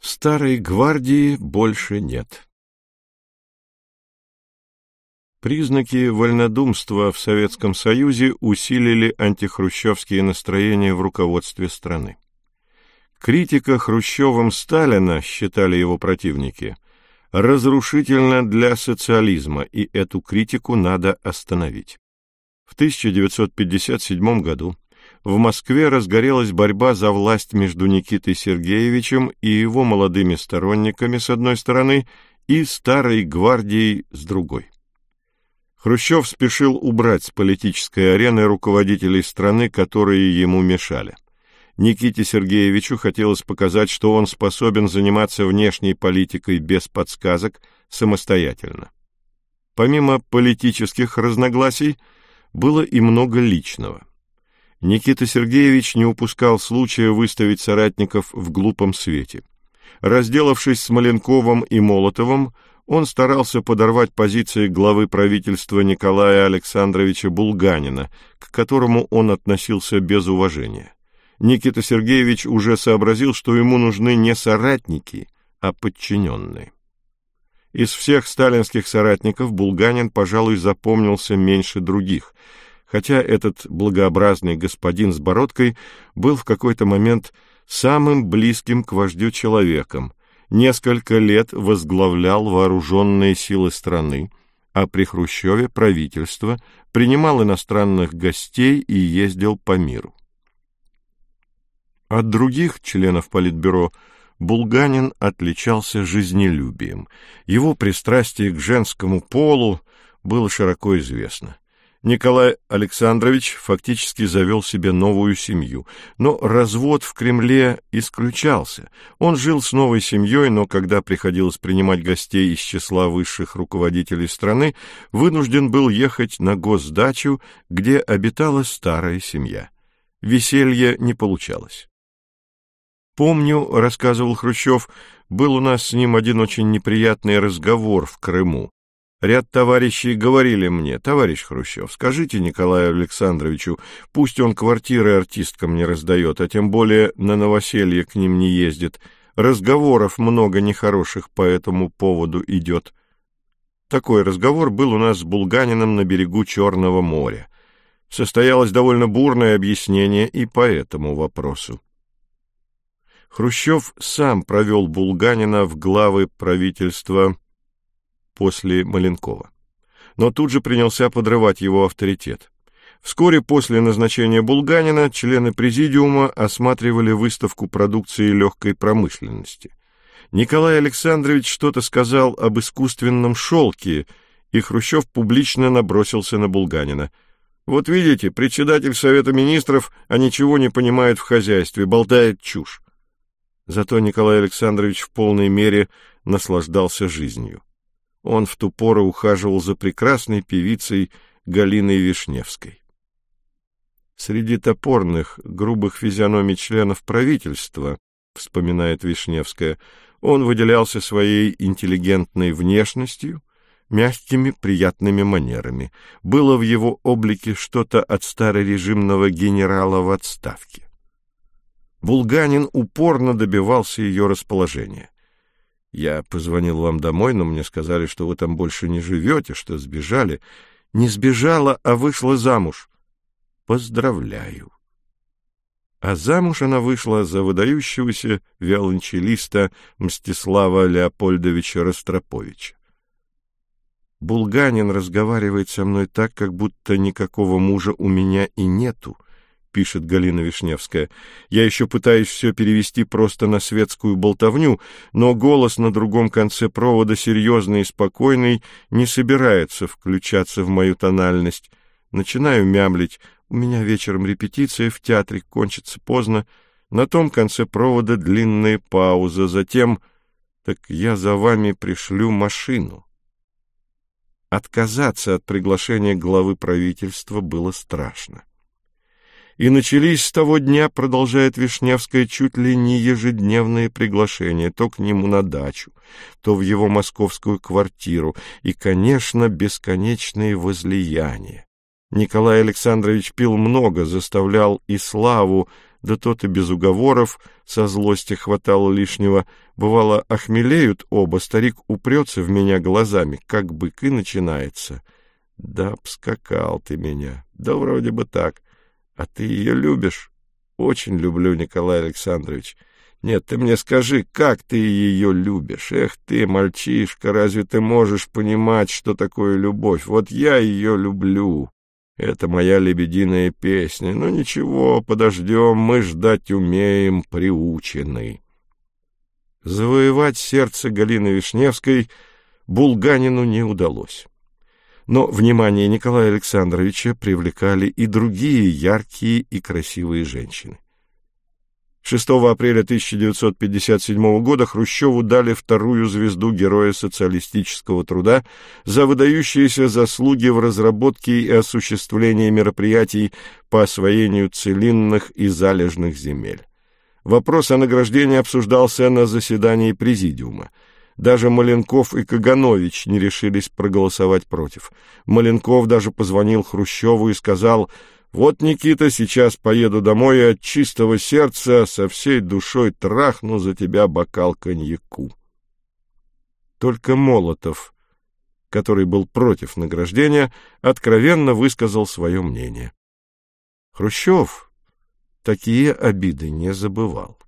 Старой гвардии больше нет. Признаки вольнодумства в Советском Союзе усилили антихрущевские настроения в руководстве страны. Критика Хрущевым Сталина, считали его противники, разрушительна для социализма, и эту критику надо остановить. В 1957 году в Москве разгорелась борьба за власть между Никитой Сергеевичем и его молодыми сторонниками с одной стороны и Старой гвардией с другой. Хрущев спешил убрать с политической арены руководителей страны, которые ему мешали. Никите Сергеевичу хотелось показать, что он способен заниматься внешней политикой без подсказок самостоятельно. Помимо политических разногласий, было и много личного. Никита Сергеевич не упускал случая выставить соратников в глупом свете. Разделавшись с Маленковым и Молотовым, он старался подорвать позиции главы правительства Николая Александровича Булганина, к которому он относился без уважения. Никита Сергеевич уже сообразил, что ему нужны не соратники, а подчиненные. Из всех сталинских соратников Булганин, пожалуй, запомнился меньше других, хотя этот благообразный господин с бородкой был в какой-то момент самым близким к вождю человеком, несколько лет возглавлял вооруженные силы страны, а при Хрущеве правительство, принимал иностранных гостей и ездил по миру. От других членов Политбюро Булганин отличался жизнелюбием. Его пристрастие к женскому полу было широко известно. Николай Александрович фактически завел себе новую семью, но развод в Кремле исключался. Он жил с новой семьей, но когда приходилось принимать гостей из числа высших руководителей страны, вынужден был ехать на госдачу, где обитала старая семья. Веселья не получалось. «Помню, — рассказывал Хрущев, — был у нас с ним один очень неприятный разговор в Крыму. Ряд товарищей говорили мне: товарищ Хрущев, скажите Николаю Александровичу, пусть он квартиры артисткам не раздает, а тем более на новоселье к ним не ездит. Разговоров много нехороших по этому поводу идет». Такой разговор был у нас с Булганиным на берегу Черного моря. Состоялось довольно бурное объяснение и по этому вопросу. Хрущев сам провел Булганина в главы правительства после Маленкова, но тут же принялся подрывать его авторитет. Вскоре после назначения Булганина члены президиума осматривали выставку продукции легкой промышленности. Николай Александрович что-то сказал об искусственном шелке, и Хрущев публично набросился на Булганина. «Вот видите, председатель Совета министров, а ничего не понимает в хозяйстве, болтает чушь». Зато Николай Александрович в полной мере наслаждался жизнью. Он в ту пору ухаживал за прекрасной певицей Галиной Вишневской. Среди топорных, грубых физиономий членов правительства, вспоминает Вишневская, он выделялся своей интеллигентной внешностью, мягкими, приятными манерами. Было в его облике что-то от старорежимного генерала в отставке. Булганин упорно добивался ее расположения. «Я позвонил вам домой, но мне сказали, что вы там больше не живете, что сбежали». «Не сбежала, а вышла замуж». «Поздравляю». А замуж она вышла за выдающегося виолончелиста Мстислава Леопольдовича Ростроповича. «Булганин разговаривает со мной так, как будто никакого мужа у меня и нету», — пишет Галина Вишневская. «Я еще пытаюсь все перевести просто на светскую болтовню, но голос на другом конце провода, серьезный и спокойный, не собирается включаться в мою тональность. Начинаю мямлить. У меня вечером репетиция в театре, кончится поздно. На том конце провода длинная пауза, затем: «Так я за вами пришлю машину». Отказаться от приглашения главы правительства было страшно. И начались с того дня, продолжает Вишневская, чуть ли не ежедневные приглашения, то к нему на дачу, то в его московскую квартиру, и, конечно, бесконечные возлияния. Николай Александрович пил много, заставлял и Славу да тот и без уговоров, со злости хватало лишнего. Бывало, охмелеют оба, старик упрется в меня глазами, как бык, и начинается. Да обскакал ты меня, да вроде бы так. А ты ее любишь? Очень люблю, Николай Александрович. Нет, ты мне скажи, как ты ее любишь? Эх ты, мальчишка, разве ты можешь понимать, что такое любовь? Вот я ее люблю. Это моя лебединая песня. Ну ничего, подождем, мы ждать умеем, приучены. Завоевать сердце Галины Вишневской Булганину не удалось. Но внимание Николая Александровича привлекали и другие яркие и красивые женщины. 6 апреля 1957 года Хрущеву дали вторую звезду Героя социалистического труда за выдающиеся заслуги в разработке и осуществлении мероприятий по освоению целинных и залежных земель. Вопрос о награждении обсуждался на заседании Президиума. Даже Маленков и Каганович не решились проголосовать против. Маленков даже позвонил Хрущеву и сказал: «Вот, Никита, сейчас поеду домой и от чистого сердца со всей душой трахну за тебя бокал коньяку». Только Молотов, который был против награждения, откровенно высказал свое мнение. Хрущев такие обиды не забывал.